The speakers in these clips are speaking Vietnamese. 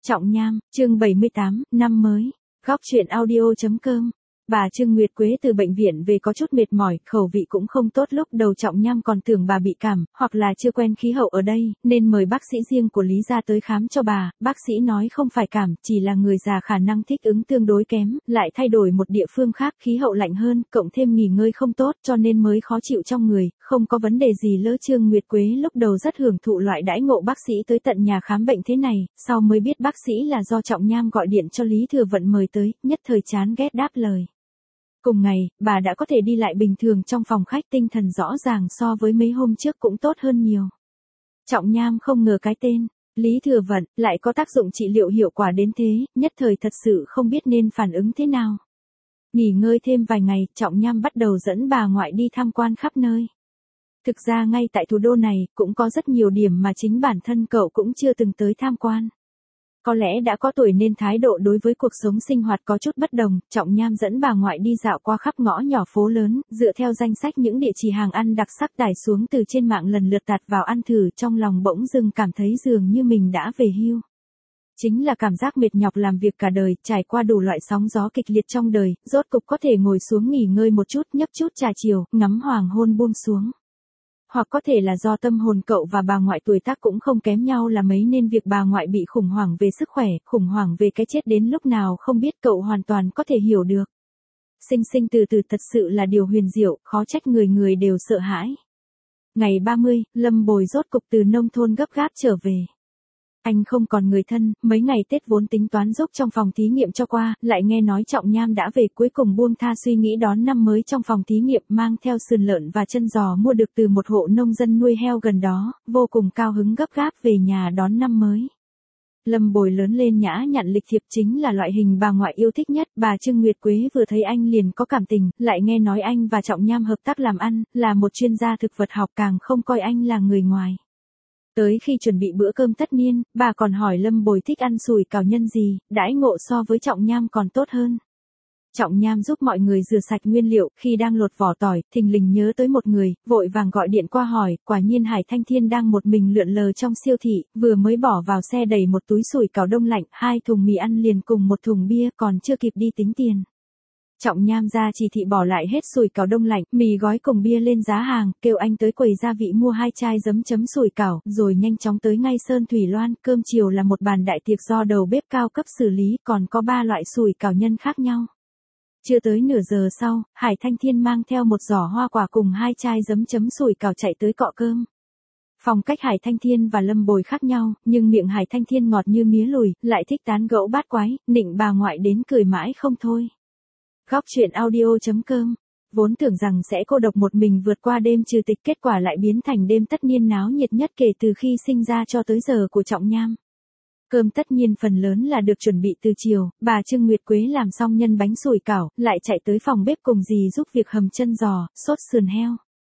Trọng Nham, chương 78, năm mới. Góc truyện audio.com. Bà Trương Nguyệt Quế từ bệnh viện về có chút mệt mỏi, khẩu vị cũng không tốt, lúc đầu Trọng Nham còn tưởng bà bị cảm, hoặc là chưa quen khí hậu ở đây, nên mời bác sĩ riêng của Lý gia tới khám cho bà. Bác sĩ nói không phải cảm, chỉ là người già khả năng thích ứng tương đối kém, lại thay đổi một địa phương khác, khí hậu lạnh hơn, cộng thêm nghỉ ngơi không tốt cho nên mới khó chịu trong người, không có vấn đề gì lỡ. Trương Nguyệt Quế lúc đầu rất hưởng thụ loại đãi ngộ bác sĩ tới tận nhà khám bệnh thế này, sau mới biết bác sĩ là do Trọng Nham gọi điện cho Lý Thừa Vận mời tới, nhất thời chán ghét đáp lời. Cùng ngày, bà đã có thể đi lại bình thường trong phòng khách, tinh thần rõ ràng so với mấy hôm trước cũng tốt hơn nhiều. Trọng Nham không ngờ cái tên Lý Thừa Vận lại có tác dụng trị liệu hiệu quả đến thế, nhất thời thật sự không biết nên phản ứng thế nào. Nghỉ ngơi thêm vài ngày, Trọng Nham bắt đầu dẫn bà ngoại đi tham quan khắp nơi. Thực ra ngay tại thủ đô này, cũng có rất nhiều điểm mà chính bản thân cậu cũng chưa từng tới tham quan. Có lẽ đã có tuổi nên thái độ đối với cuộc sống sinh hoạt có chút bất đồng, Trọng Nham dẫn bà ngoại đi dạo qua khắp ngõ nhỏ phố lớn, dựa theo danh sách những địa chỉ hàng ăn đặc sắc tải xuống từ trên mạng lần lượt tạt vào ăn thử, trong lòng bỗng dưng cảm thấy dường như mình đã về hưu. Chính là cảm giác mệt nhọc làm việc cả đời, trải qua đủ loại sóng gió kịch liệt trong đời, rốt cục có thể ngồi xuống nghỉ ngơi một chút, nhấp chút trà chiều, ngắm hoàng hôn buông xuống. Hoặc có thể là do tâm hồn cậu và bà ngoại tuổi tác cũng không kém nhau là mấy nên việc bà ngoại bị khủng hoảng về sức khỏe, khủng hoảng về cái chết đến lúc nào không biết, cậu hoàn toàn có thể hiểu được. Sinh sinh từ từ thật sự là điều huyền diệu, khó trách người người đều sợ hãi. Ngày 30, Lâm Bồi rốt cục từ nông thôn gấp gáp trở về. Anh không còn người thân, mấy ngày Tết vốn tính toán giúp trong phòng thí nghiệm cho qua, lại nghe nói Trọng Nham đã về, cuối cùng buông tha suy nghĩ đón năm mới trong phòng thí nghiệm, mang theo sườn lợn và chân giò mua được từ một hộ nông dân nuôi heo gần đó, vô cùng cao hứng gấp gáp về nhà đón năm mới. Lâm Bồi lớn lên nhã nhặn lịch thiệp, chính là loại hình bà ngoại yêu thích nhất. Bà Trương Nguyệt Quế vừa thấy anh liền có cảm tình, lại nghe nói anh và Trọng Nham hợp tác làm ăn, là một chuyên gia thực vật học, càng không coi anh là người ngoài. Tới khi chuẩn bị bữa cơm tất niên, bà còn hỏi Lâm Bồi thích ăn sủi cảo nhân gì, đãi ngộ so với Trọng Nham còn tốt hơn. Trọng Nham giúp mọi người rửa sạch nguyên liệu, khi đang lột vỏ tỏi, thình lình nhớ tới một người, vội vàng gọi điện qua hỏi, quả nhiên Hải Thanh Thiên đang một mình lượn lờ trong siêu thị, vừa mới bỏ vào xe đầy một túi sủi cảo đông lạnh, 2 thùng mì ăn liền cùng một thùng bia, còn chưa kịp đi tính tiền. Trọng Nham ra chỉ thị bỏ lại hết sủi cảo đông lạnh, mì gói cùng bia lên giá hàng, kêu anh tới quầy gia vị mua 2 chai giấm chấm sủi cảo, rồi nhanh chóng tới ngay Sơn Thủy Loan. Cơm chiều là một bàn đại tiệc do đầu bếp cao cấp xử lý, còn có 3 loại sủi cảo nhân khác nhau. Chưa tới nửa giờ sau, Hải Thanh Thiên mang theo một giỏ hoa quả cùng 2 chai giấm chấm sủi cảo chạy tới cọ cơm. Phong cách Hải Thanh Thiên và Lâm Bồi khác nhau, nhưng miệng Hải Thanh Thiên ngọt như mía lùi, lại thích tán gẫu bát quái, nịnh bà ngoại đến cười mãi không thôi. Góc truyện audio.com. Vốn tưởng rằng sẽ cô độc một mình vượt qua đêm trừ tịch, kết quả lại biến thành đêm tất niên náo nhiệt nhất kể từ khi sinh ra cho tới giờ của Trọng Nham. Cơm tất niên phần lớn là được chuẩn bị từ chiều, bà Trương Nguyệt Quế làm xong nhân bánh sủi cảo, lại chạy tới phòng bếp cùng dì giúp việc hầm chân giò, sốt sườn heo.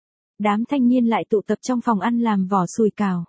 Đám thanh niên lại tụ tập trong phòng ăn làm vỏ sủi cảo.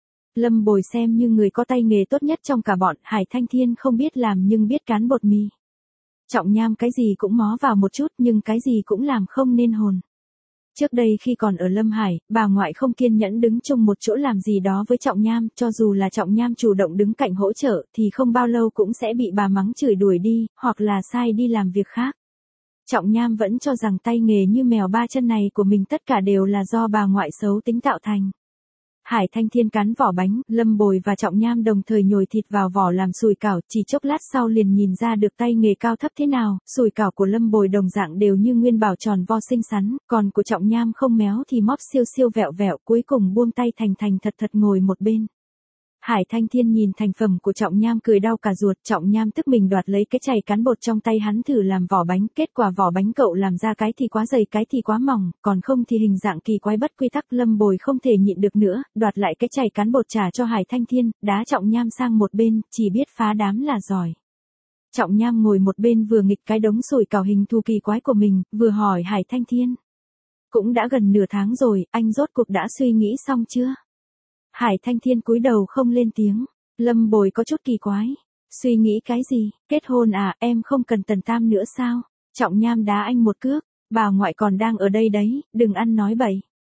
Lâm Bồi xem như người có tay nghề tốt nhất trong cả bọn, Hải Thanh Thiên không biết làm nhưng biết cán bột mì. Trọng Nham cái gì cũng mó vào một chút, nhưng cái gì cũng làm không nên hồn. Trước đây khi còn ở Lâm Hải, bà ngoại không kiên nhẫn đứng chung một chỗ làm gì đó với Trọng Nham, cho dù là Trọng Nham chủ động đứng cạnh hỗ trợ, thì không bao lâu cũng sẽ bị bà mắng chửi đuổi đi, hoặc là sai đi làm việc khác. Trọng Nham vẫn cho rằng tay nghề như mèo ba chân này của mình tất cả đều là do bà ngoại xấu tính tạo thành. Hải Thanh Thiên cắn vỏ bánh, Lâm Bồi và Trọng Nham đồng thời nhồi thịt vào vỏ làm sủi cảo, chỉ chốc lát sau liền nhìn ra được tay nghề cao thấp thế nào. Sủi cảo của Lâm Bồi đồng dạng đều như nguyên bảo tròn vo xinh xắn, còn của Trọng Nham không méo thì móp siêu siêu vẹo vẹo, cuối cùng buông tay thành thành thật thật ngồi một bên. Hải Thanh Thiên nhìn thành phẩm của Trọng Nham cười đau cả ruột, Trọng Nham tức mình đoạt lấy cái chày cán bột trong tay hắn thử làm vỏ bánh, kết quả vỏ bánh cậu làm ra cái thì quá dày cái thì quá mỏng, còn không thì hình dạng kỳ quái bất quy tắc. Lâm Bồi không thể nhịn được nữa, đoạt lại cái chày cán bột trả cho Hải Thanh Thiên, đá Trọng Nham sang một bên, chỉ biết phá đám là giỏi. Trọng Nham ngồi một bên vừa nghịch cái đống sủi cảo hình thù kỳ quái của mình, vừa hỏi Hải Thanh Thiên. Cũng đã gần nửa tháng rồi, anh rốt cuộc đã suy nghĩ xong chưa? Hải Thanh Thiên cúi đầu không lên tiếng. Lâm Bồi có chút kỳ quái. Suy nghĩ cái gì? Kết hôn à, em không cần Tần Tam nữa sao? Trọng Nham đá anh một cước. Bà ngoại còn đang ở đây đấy, đừng ăn nói bậy.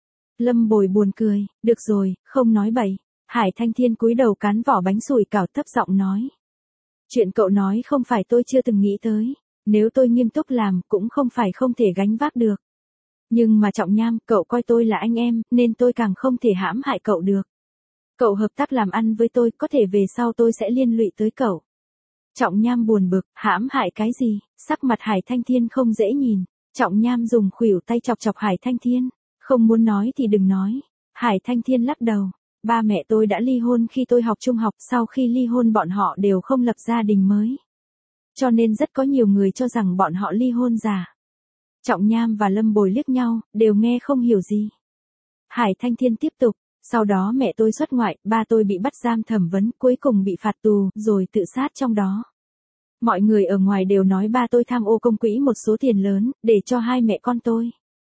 Lâm Bồi buồn cười. Được rồi, không nói bậy. Hải Thanh Thiên cúi đầu cán vỏ bánh sủi cảo thấp giọng nói. Chuyện cậu nói không phải tôi chưa từng nghĩ tới. Nếu tôi nghiêm túc làm cũng không phải không thể gánh vác được. Nhưng mà Trọng Nham, cậu coi tôi là anh em, nên tôi càng không thể hãm hại cậu được. Cậu hợp tác làm ăn với tôi, có thể về sau tôi sẽ liên lụy tới cậu. Trọng Nham buồn bực, hãm hại cái gì, sắc mặt Hải Thanh Thiên không dễ nhìn. Trọng Nham dùng khuỷu tay chọc chọc Hải Thanh Thiên. Không muốn nói thì đừng nói. Hải Thanh Thiên lắc đầu. Ba mẹ tôi đã ly hôn khi tôi học trung học, sau khi ly hôn bọn họ đều không lập gia đình mới. Cho nên rất có nhiều người cho rằng bọn họ ly hôn giả. Trọng Nham và Lâm Bồi liếc nhau, đều nghe không hiểu gì. Hải Thanh Thiên tiếp tục, sau đó mẹ tôi xuất ngoại, ba tôi bị bắt giam thẩm vấn, cuối cùng bị phạt tù, rồi tự sát trong đó. Mọi người ở ngoài đều nói ba tôi tham ô công quỹ một số tiền lớn, để cho hai mẹ con tôi.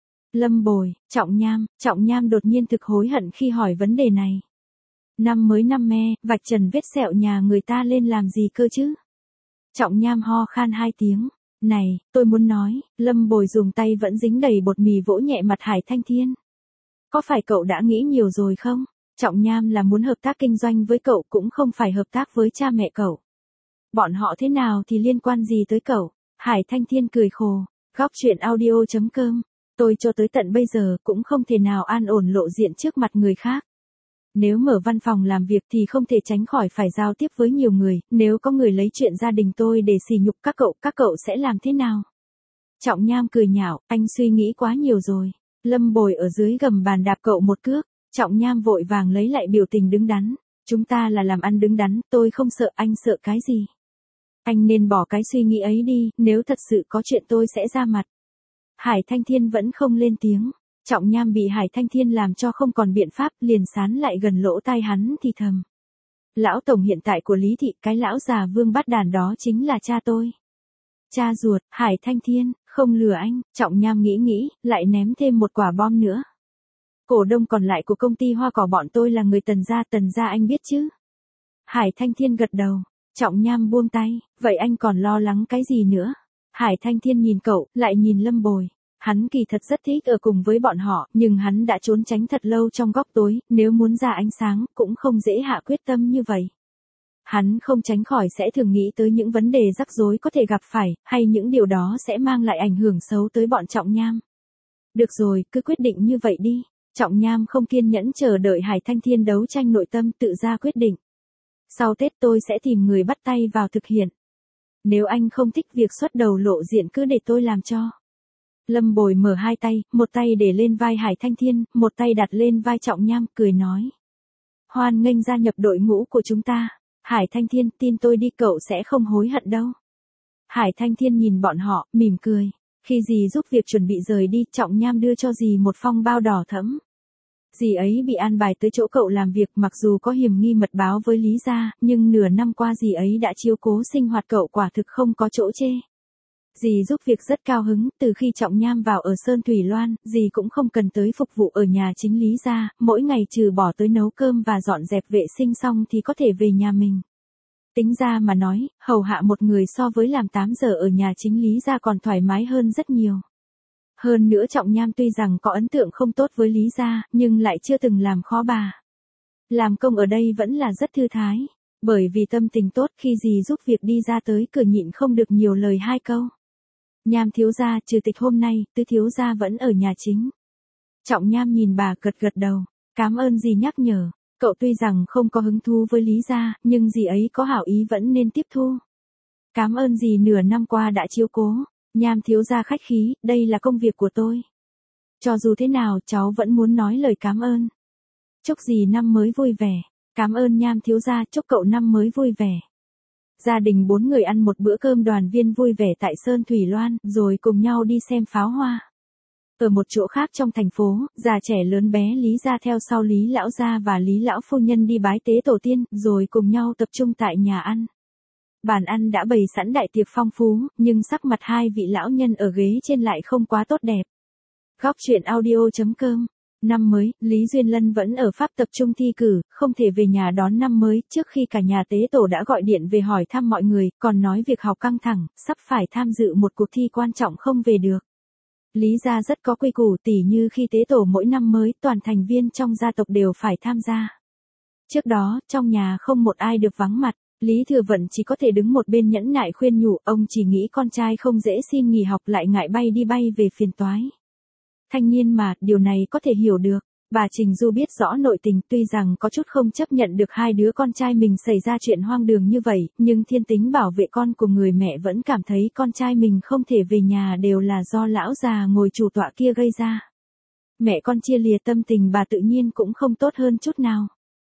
Lâm Bồi, Trọng Nham đột nhiên thực hối hận khi hỏi vấn đề này. Năm mới năm me, vạch trần vết sẹo nhà người ta lên làm gì cơ chứ? Trọng Nham ho khan 2 tiếng. Này, tôi muốn nói, Lâm Bồi dùng tay vẫn dính đầy bột mì vỗ nhẹ mặt Hải Thanh Thiên. Có phải cậu đã nghĩ nhiều rồi không? Trọng Nham là muốn hợp tác kinh doanh với cậu, cũng không phải hợp tác với cha mẹ cậu. Bọn họ thế nào thì liên quan gì tới cậu? Hải Thanh Thiên cười khổ. Góc chuyện audio.com. Tôi cho tới tận bây giờ cũng không thể nào an ổn lộ diện trước mặt người khác. Nếu mở văn phòng làm việc thì không thể tránh khỏi phải giao tiếp với nhiều người, nếu có người lấy chuyện gia đình tôi để sỉ nhục các cậu sẽ làm thế nào? Trọng Nham cười nhạo, anh suy nghĩ quá nhiều rồi. Lâm Bồi ở dưới gầm bàn đạp cậu một cước. Trọng Nham vội vàng lấy lại biểu tình đứng đắn. Chúng ta là làm ăn đứng đắn, tôi không sợ, anh sợ cái gì? Anh nên bỏ cái suy nghĩ ấy đi, nếu thật sự có chuyện tôi sẽ ra mặt. Hải Thanh Thiên vẫn không lên tiếng. Trọng Nham bị Hải Thanh Thiên làm cho không còn biện pháp, liền sán lại gần lỗ tai hắn thì thầm. Lão tổng hiện tại của Lý Thị, cái lão già Vương Bát Đàn đó chính là cha tôi. Cha ruột, Hải Thanh Thiên, không lừa anh. Trọng Nham nghĩ, lại ném thêm một quả bom nữa. Cổ đông còn lại của công ty hoa cỏ bọn tôi là người Tần gia anh biết chứ? Hải Thanh Thiên gật đầu. Trọng Nham buông tay, vậy anh còn lo lắng cái gì nữa? Hải Thanh Thiên nhìn cậu, lại nhìn Lâm Bồi. Hắn kỳ thật rất thích ở cùng với bọn họ, nhưng hắn đã trốn tránh thật lâu trong góc tối, nếu muốn ra ánh sáng, cũng không dễ hạ quyết tâm như vậy. Hắn không tránh khỏi sẽ thường nghĩ tới những vấn đề rắc rối có thể gặp phải, hay những điều đó sẽ mang lại ảnh hưởng xấu tới bọn Trọng Nham. Được rồi, cứ quyết định như vậy đi. Trọng Nham không kiên nhẫn chờ đợi Hải Thanh Thiên đấu tranh nội tâm, tự ra quyết định. Sau Tết tôi sẽ tìm người bắt tay vào thực hiện. Nếu anh không thích việc xuất đầu lộ diện cứ để tôi làm cho. Lâm Bồi mở hai tay, một tay để lên vai Hải Thanh Thiên, một tay đặt lên vai Trọng Nham, cười nói. Hoan nghênh gia nhập đội ngũ của chúng ta. Hải Thanh Thiên, tin tôi đi, cậu sẽ không hối hận đâu. Hải Thanh Thiên nhìn bọn họ, mỉm cười. Khi dì giúp việc chuẩn bị rời đi, Trọng Nham đưa cho dì một phong bao đỏ thẫm. Dì ấy bị an bài tới chỗ cậu làm việc, mặc dù có hiểm nghi mật báo với Lý gia, nhưng nửa năm qua dì ấy đã chiếu cố sinh hoạt cậu, quả thực không có chỗ chê. Dì giúp việc rất cao hứng, từ khi Trọng Nham vào ở Sơn Thủy Loan, dì cũng không cần tới phục vụ ở nhà chính Lý gia, mỗi ngày trừ bỏ tới nấu cơm và dọn dẹp vệ sinh xong thì có thể về nhà mình. Tính ra mà nói, hầu hạ một người so với làm 8 giờ ở nhà chính Lý gia còn thoải mái hơn rất nhiều. Hơn nữa Trọng Nham tuy rằng có ấn tượng không tốt với Lý gia, nhưng lại chưa từng làm khó bà. Làm công ở đây vẫn là rất thư thái, bởi vì tâm tình tốt, khi dì giúp việc đi ra tới cửa nhịn không được nhiều lời 2 câu. Nham thiếu gia, trừ tịch hôm nay, Tứ thiếu gia vẫn ở nhà chính. Trọng Nham nhìn bà gật đầu, cảm ơn dì nhắc nhở, cậu tuy rằng không có hứng thú với Lý gia, nhưng dì ấy có hảo ý vẫn nên tiếp thu. Cảm ơn dì nửa năm qua đã chiếu cố. Nham thiếu gia khách khí, đây là công việc của tôi. Cho dù thế nào cháu vẫn muốn nói lời cảm ơn. Chúc dì năm mới vui vẻ. Cảm ơn Nham thiếu gia, chúc cậu năm mới vui vẻ. Gia đình 4 người ăn một bữa cơm đoàn viên vui vẻ tại Sơn Thủy Loan, rồi cùng nhau đi xem pháo hoa. Ở một chỗ khác trong thành phố, già trẻ lớn bé Lý gia theo sau Lý lão gia và Lý lão phu nhân đi bái tế tổ tiên, rồi cùng nhau tập trung tại nhà ăn. Bàn ăn đã bày sẵn đại tiệc phong phú, nhưng sắc mặt hai vị lão nhân ở ghế trên lại không quá tốt đẹp. Góc chuyện audio.com. Năm mới, Lý Duyên Lân vẫn ở Pháp tập trung thi cử, không thể về nhà đón năm mới, trước khi cả nhà tế tổ đã gọi điện về hỏi thăm mọi người, còn nói việc học căng thẳng, sắp phải tham dự một cuộc thi quan trọng không về được. Lý gia rất có quy củ, tỉ như khi tế tổ mỗi năm mới, toàn thành viên trong gia tộc đều phải tham gia. Trước đó, trong nhà không một ai được vắng mặt. Lý Thừa Vận chỉ có thể đứng một bên nhẫn nại khuyên nhủ, ông chỉ nghĩ con trai không dễ xin nghỉ học lại ngại bay đi bay về phiền toái. Thanh niên mà, điều này có thể hiểu được. Bà Trình Du biết rõ nội tình, tuy rằng có chút không chấp nhận được hai đứa con trai mình xảy ra chuyện hoang đường như vậy, nhưng thiên tính bảo vệ con của người mẹ vẫn cảm thấy con trai mình không thể về nhà đều là do lão già ngồi chủ tọa kia gây ra. Mẹ con chia lìa, tâm tình bà tự nhiên cũng không tốt hơn chút nào.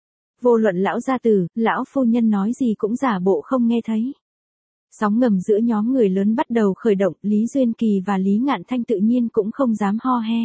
Vô luận lão gia tử, lão phu nhân nói gì cũng giả bộ không nghe thấy. Sóng ngầm giữa nhóm người lớn bắt đầu khởi động, Lý Duyên Kỳ và Lý Ngạn Thanh tự nhiên cũng không dám ho he.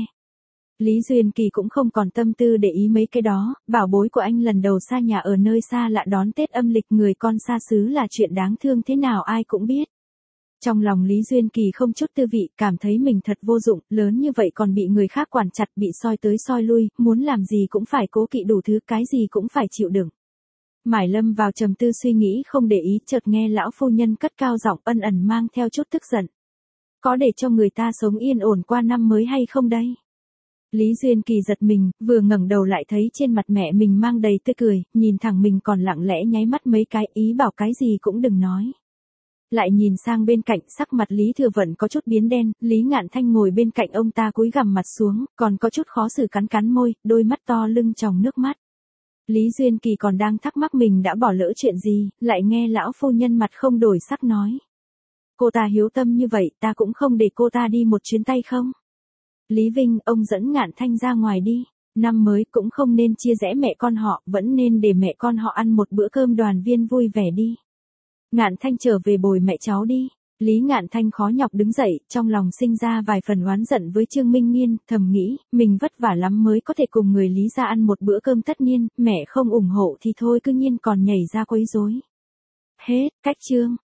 Lý Duyên Kỳ cũng không còn tâm tư để ý mấy cái đó, bảo bối của anh lần đầu xa nhà ở nơi xa lạ đón Tết âm lịch người con xa xứ là chuyện đáng thương thế nào ai cũng biết. Trong lòng Lý Duyên Kỳ không chút tư vị, cảm thấy mình thật vô dụng, lớn như vậy còn bị người khác quản chặt, bị soi tới soi lui, muốn làm gì cũng phải cố kỵ đủ thứ, cái gì cũng phải chịu đựng. Mải lâm vào trầm tư suy nghĩ không để ý, chợt nghe lão phu nhân cất cao giọng ân ẩn mang theo chút tức giận. Có để cho người ta sống yên ổn qua năm mới hay không đây? Lý Duyên Kỳ giật mình, vừa ngẩng đầu lại thấy trên mặt mẹ mình mang đầy tươi cười, nhìn thẳng mình còn lặng lẽ nháy mắt mấy cái, ý bảo cái gì cũng đừng nói. Lại nhìn sang bên cạnh, sắc mặt Lý Thừa Vận có chút biến đen, Lý Ngạn Thanh ngồi bên cạnh ông ta cúi gằm mặt xuống, còn có chút khó xử cắn cắn môi, đôi mắt to lưng tròng nước mắt. Lý Duyên Kỳ còn đang thắc mắc mình đã bỏ lỡ chuyện gì, lại nghe lão phu nhân mặt không đổi sắc nói. Cô ta hiếu tâm như vậy, ta cũng không để cô ta đi một chuyến tay không? Lý Vinh, ông dẫn Ngạn Thanh ra ngoài đi. Năm mới cũng không nên chia rẽ mẹ con họ, vẫn nên để mẹ con họ ăn một bữa cơm đoàn viên vui vẻ đi. Ngạn Thanh trở về bồi mẹ cháu đi. Lý Ngạn Thanh khó nhọc đứng dậy, trong lòng sinh ra vài phần oán giận với Trương Minh Nghiên, thầm nghĩ, mình vất vả lắm mới có thể cùng người Lý ra ăn một bữa cơm tất nhiên, mẹ không ủng hộ thì thôi cứ nhiên còn nhảy ra quấy rối. Hết, cách chương.